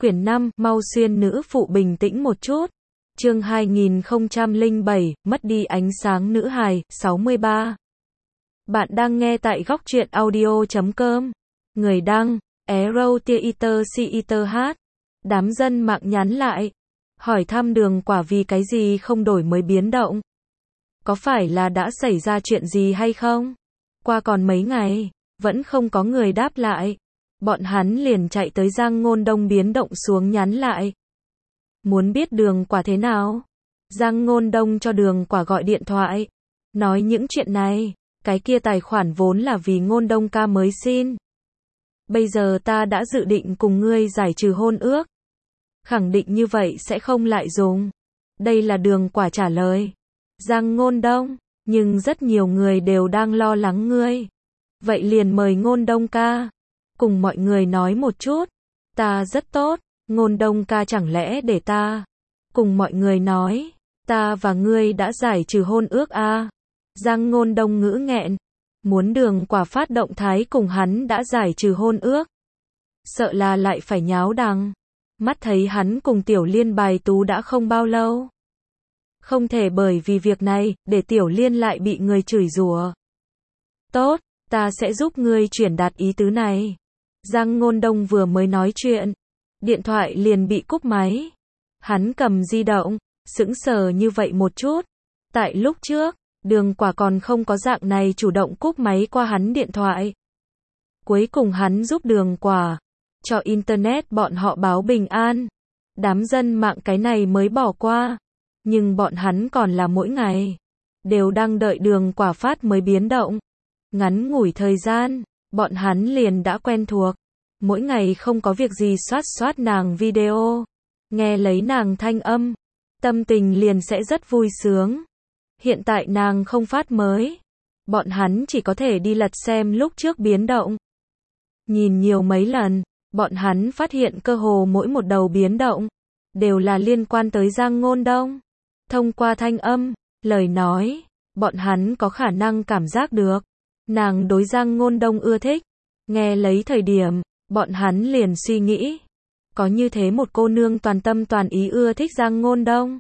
Quyển 5, mau xuyên nữ phụ bình tĩnh một chút. Chương 2007, mất đi ánh sáng nữ hài, 63. Bạn đang nghe tại góc truyện audio.com. Người đăng, Arrow Theater. Đám dân mạng nhắn lại. Hỏi thăm Đường Quả vì cái gì không đổi mới biến động. Có phải là đã xảy ra chuyện gì hay không? Qua còn mấy ngày, vẫn không có người đáp lại. Bọn hắn liền chạy tới Giang Ngôn Đông biến động xuống nhắn lại. Muốn biết Đường Quả thế nào? Giang Ngôn Đông cho Đường Quả gọi điện thoại. Nói những chuyện này, cái kia tài khoản vốn là vì Ngôn Đông ca mới xin. Bây giờ ta đã dự định cùng ngươi giải trừ hôn ước. Khẳng định như vậy sẽ không lại dùng. Đây là Đường Quả trả lời. Giang Ngôn Đông, nhưng rất nhiều người đều đang lo lắng ngươi. Vậy liền mời Ngôn Đông ca cùng mọi người nói một chút. Ta rất tốt, Ngôn Đông ca chẳng lẽ để ta cùng mọi người nói, ta và ngươi đã giải trừ hôn ước à? Giang Ngôn Đông ngữ nghẹn, muốn Đường Quả phát động thái cùng hắn đã giải trừ hôn ước. Sợ là lại phải nháo đằng. Mắt thấy hắn cùng Tiểu Liên bài tú đã không bao lâu. Không thể bởi vì việc này, để Tiểu Liên lại bị người chửi rủa. Tốt, ta sẽ giúp ngươi truyền đạt ý tứ này. Giang Ngôn Đông vừa mới nói chuyện, điện thoại liền bị cúp máy. Hắn cầm di động, sững sờ như vậy một chút. Tại lúc trước, Đường Quả còn không có dạng này chủ động cúp máy qua hắn điện thoại. Cuối cùng hắn giúp Đường Quả, cho Internet bọn họ báo bình an. Đám dân mạng cái này mới bỏ qua. Nhưng bọn hắn còn là mỗi ngày đều đang đợi Đường Quả phát mới biến động. Ngắn ngủi thời gian, bọn hắn liền đã quen thuộc. Mỗi ngày không có việc gì soát nàng video, nghe lấy nàng thanh âm, tâm tình liền sẽ rất vui sướng. Hiện tại nàng không phát mới, bọn hắn chỉ có thể đi lật xem lúc trước biến động. Nhìn nhiều mấy lần, bọn hắn phát hiện cơ hồ mỗi một đầu biến động đều là liên quan tới Giang Ngôn Đông. Thông qua thanh âm, lời nói, bọn hắn có khả năng cảm giác được nàng đối Giang Ngôn Đông ưa thích. Nghe lấy thời điểm, bọn hắn liền suy nghĩ, có như thế một cô nương toàn tâm toàn ý ưa thích Giang Ngôn Đông.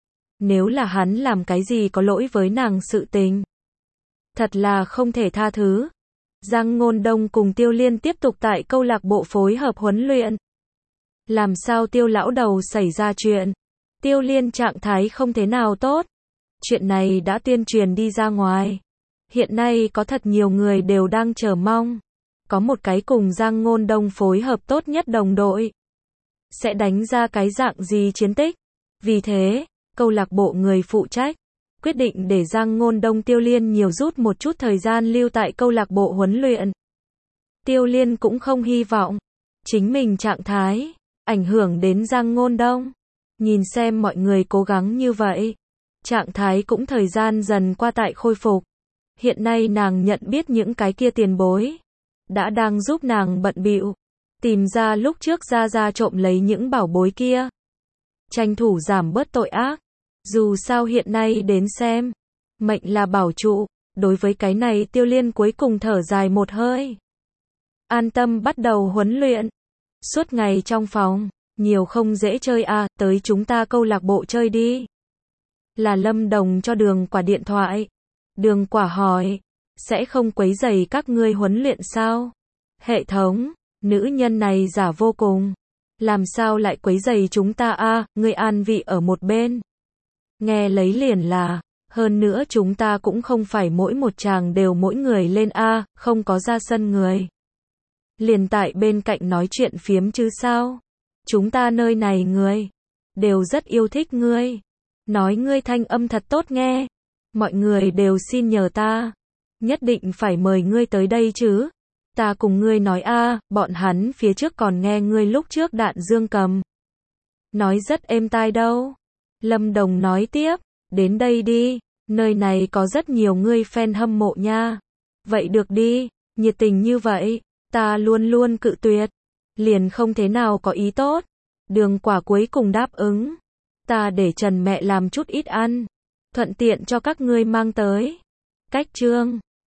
Nếu là hắn làm cái gì có lỗi với nàng sự tình, thật là không thể tha thứ. Giang Ngôn Đông cùng Tiêu Liên tiếp tục tại câu lạc bộ phối hợp huấn luyện. Làm sao Tiêu lão đầu xảy ra chuyện? Tiêu Liên trạng thái không thế nào tốt. Chuyện này đã tuyên truyền đi ra ngoài. Hiện nay có thật nhiều người đều đang chờ mong. Có một cái cùng Giang Ngôn Đông phối hợp tốt nhất đồng đội. Sẽ đánh ra cái dạng gì chiến tích. Vì thế, câu lạc bộ người phụ trách quyết định để Giang Ngôn Đông Tiêu Liên nhiều rút một chút thời gian lưu tại câu lạc bộ huấn luyện. Tiêu Liên cũng không hy vọng chính mình trạng thái ảnh hưởng đến Giang Ngôn Đông. Nhìn xem mọi người cố gắng như vậy, trạng thái cũng thời gian dần qua tại khôi phục. Hiện nay nàng nhận biết những cái kia tiền bối đã đang giúp nàng bận bịu tìm ra lúc trước ra trộm lấy những bảo bối kia, tranh thủ giảm bớt tội ác. Dù sao hiện nay đến xem, mệnh là bảo trụ. Đối với cái này Tiêu Liên cuối cùng thở dài một hơi, an tâm bắt đầu huấn luyện. Suốt ngày trong phòng, nhiều không dễ chơi à, tới chúng ta câu lạc bộ chơi đi. Là Lâm Đồng cho Đường Quả điện thoại. Đường Quả hỏi, sẽ không quấy rầy các ngươi huấn luyện sao? Hệ thống, nữ nhân này giả vô cùng. Làm sao lại quấy rầy chúng ta à, ngươi an vị ở một bên. Nghe lấy liền là, hơn nữa chúng ta cũng không phải mỗi một chàng đều mỗi người lên à, không có ra sân người. Liền tại bên cạnh nói chuyện phiếm chứ sao? Chúng ta nơi này người đều rất yêu thích ngươi. Nói ngươi thanh âm thật tốt nghe. Mọi người đều xin nhờ ta. Nhất định phải mời ngươi tới đây chứ. Ta cùng ngươi nói a, bọn hắn phía trước còn nghe ngươi lúc trước Đạn Dương Cầm nói rất êm tai đâu. Lâm Đồng nói tiếp, đến đây đi, nơi này có rất nhiều ngươi fan hâm mộ nha. Vậy được đi, nhiệt tình như vậy, ta luôn luôn cự tuyệt. Liền không thế nào có ý tốt. Đường Quả cuối cùng đáp ứng. Ta để Trần mẹ làm chút ít ăn, thuận tiện cho các ngươi mang tới. Cách chương